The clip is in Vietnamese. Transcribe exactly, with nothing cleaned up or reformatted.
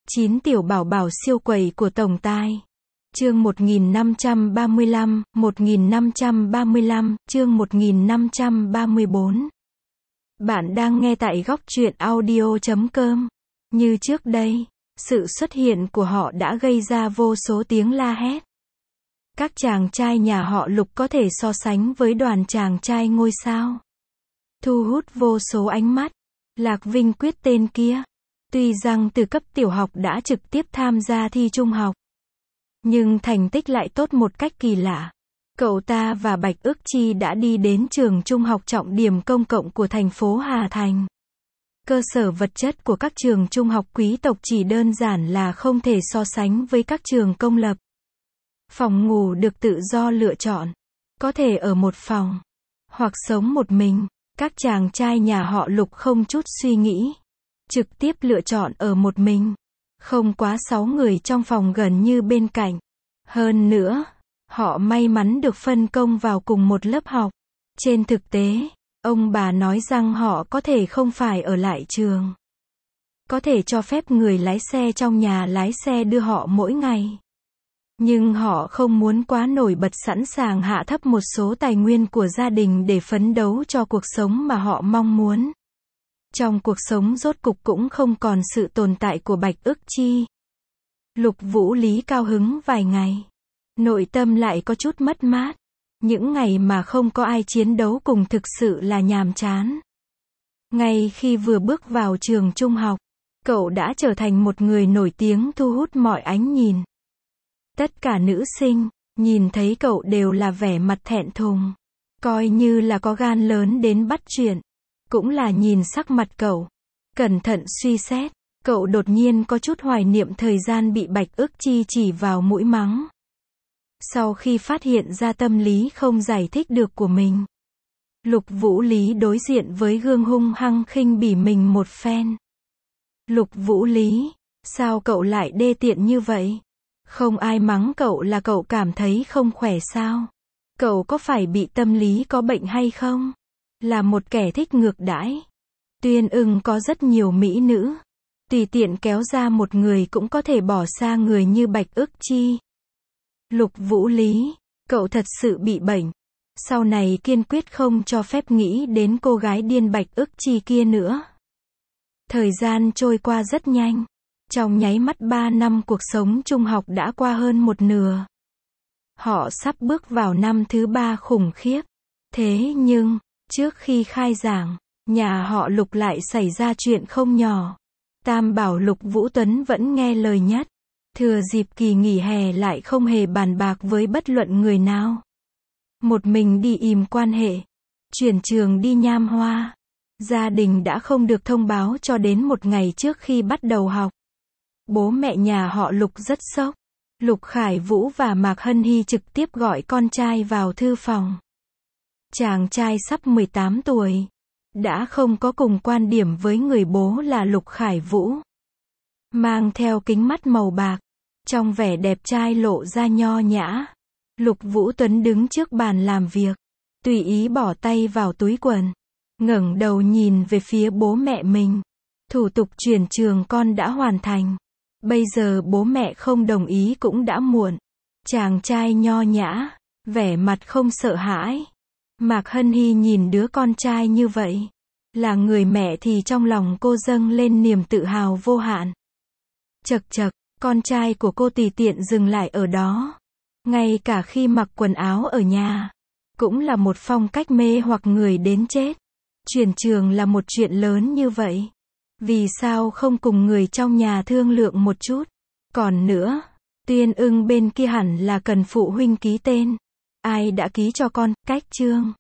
chín tiểu bảo bảo siêu quẩy của tổng tài. Chương một nghìn năm trăm ba mươi lăm, một nghìn năm trăm ba mươi lăm, chương một nghìn năm trăm ba mươi bốn. Bạn đang nghe tại góc truyện audio chấm com. Như trước đây, sự xuất hiện của họ đã gây ra vô số tiếng la hét. Các chàng trai nhà họ Lục có thể so sánh với đoàn chàng trai ngôi sao. Thu hút vô số ánh mắt. Lạc Vinh Quyết tên kia. Tuy rằng từ cấp tiểu học đã trực tiếp tham gia thi trung học, nhưng thành tích lại tốt một cách kỳ lạ. Cậu ta và Bạch Ước Chi đã đi đến trường trung học trọng điểm công cộng của thành phố Hà Thành. Cơ sở vật chất của các trường trung học quý tộc chỉ đơn giản là không thể so sánh với các trường công lập. Phòng ngủ được tự do lựa chọn. Có thể ở một phòng, hoặc sống một mình. Các chàng trai nhà họ Lục không chút suy nghĩ, trực tiếp lựa chọn ở một mình. Không quá sáu người trong phòng gần như bên cạnh. Hơn nữa, họ may mắn được phân công vào cùng một lớp học. Trên thực tế, ông bà nói rằng họ có thể không phải ở lại trường. Có thể cho phép người lái xe trong nhà lái xe đưa họ mỗi ngày. Nhưng họ không muốn quá nổi bật, sẵn sàng hạ thấp một số tài nguyên của gia đình để phấn đấu cho cuộc sống mà họ mong muốn. Trong cuộc sống rốt cục cũng không còn sự tồn tại của Bạch Ước Chi. Lục Vũ Lý cao hứng vài ngày. Nội tâm lại có chút mất mát. Những ngày mà không có ai chiến đấu cùng thực sự là nhàm chán. Ngay khi vừa bước vào trường trung học, cậu đã trở thành một người nổi tiếng thu hút mọi ánh nhìn. Tất cả nữ sinh, nhìn thấy cậu đều là vẻ mặt thẹn thùng. Coi như là có gan lớn đến bắt chuyện. Cũng là nhìn sắc mặt cậu. Cẩn thận suy xét, cậu đột nhiên có chút hoài niệm thời gian bị Bạch Ước Chi chỉ vào mũi mắng. Sau khi phát hiện ra tâm lý không giải thích được của mình, Lục Vũ Lý đối diện với gương hung hăng khinh bỉ mình một phen. Lục Vũ Lý, sao cậu lại đê tiện như vậy? Không ai mắng cậu là cậu cảm thấy không khỏe sao? Cậu có phải bị tâm lý có bệnh hay không? Là một kẻ thích ngược đãi. Tuyên Ưng có rất nhiều mỹ nữ. Tùy tiện kéo ra một người cũng có thể bỏ xa người như Bạch Ước Chi. Lục Vũ Lý, cậu thật sự bị bệnh. Sau này kiên quyết không cho phép nghĩ đến cô gái điên Bạch Ước Chi kia nữa. Thời gian trôi qua rất nhanh. Trong nháy mắt ba năm cuộc sống trung học đã qua hơn một nửa. Họ sắp bước vào năm thứ ba khủng khiếp. Thế nhưng, trước khi khai giảng, nhà họ Lục lại xảy ra chuyện không nhỏ. Tam bảo Lục Vũ Tuấn vẫn nghe lời nhất. Thừa dịp kỳ nghỉ hè lại không hề bàn bạc với bất luận người nào. Một mình đi ìm quan hệ. Chuyển trường đi Nham Hoa. Gia đình đã không được thông báo cho đến một ngày trước khi bắt đầu học. Bố mẹ nhà họ Lục rất sốc. Lục Khải Vũ và Mạc Hân Hy trực tiếp gọi con trai vào thư phòng. Chàng trai sắp mười tám tuổi. Đã không có cùng quan điểm với người bố là Lục Khải Vũ. Mang theo kính mắt màu bạc. Trong vẻ đẹp trai lộ ra nho nhã. Lục Vũ Tuấn đứng trước bàn làm việc. Tùy ý bỏ tay vào túi quần. Ngẩng đầu nhìn về phía bố mẹ mình. Thủ tục chuyển trường con đã hoàn thành. Bây giờ bố mẹ không đồng ý cũng đã muộn. Chàng trai nho nhã. Vẻ mặt không sợ hãi. Mạc Hân Hy nhìn đứa con trai như vậy. Là người mẹ thì trong lòng cô dâng lên niềm tự hào vô hạn. Chậc chậc, con trai của cô tùy tiện dừng lại ở đó. Ngay cả khi mặc quần áo ở nhà, cũng là một phong cách mê hoặc người đến chết. Chuyển trường là một chuyện lớn như vậy. Vì sao không cùng người trong nhà thương lượng một chút? Còn nữa, Tuyên Ưng bên kia hẳn là cần phụ huynh ký tên. Ai đã ký cho con, cách chương?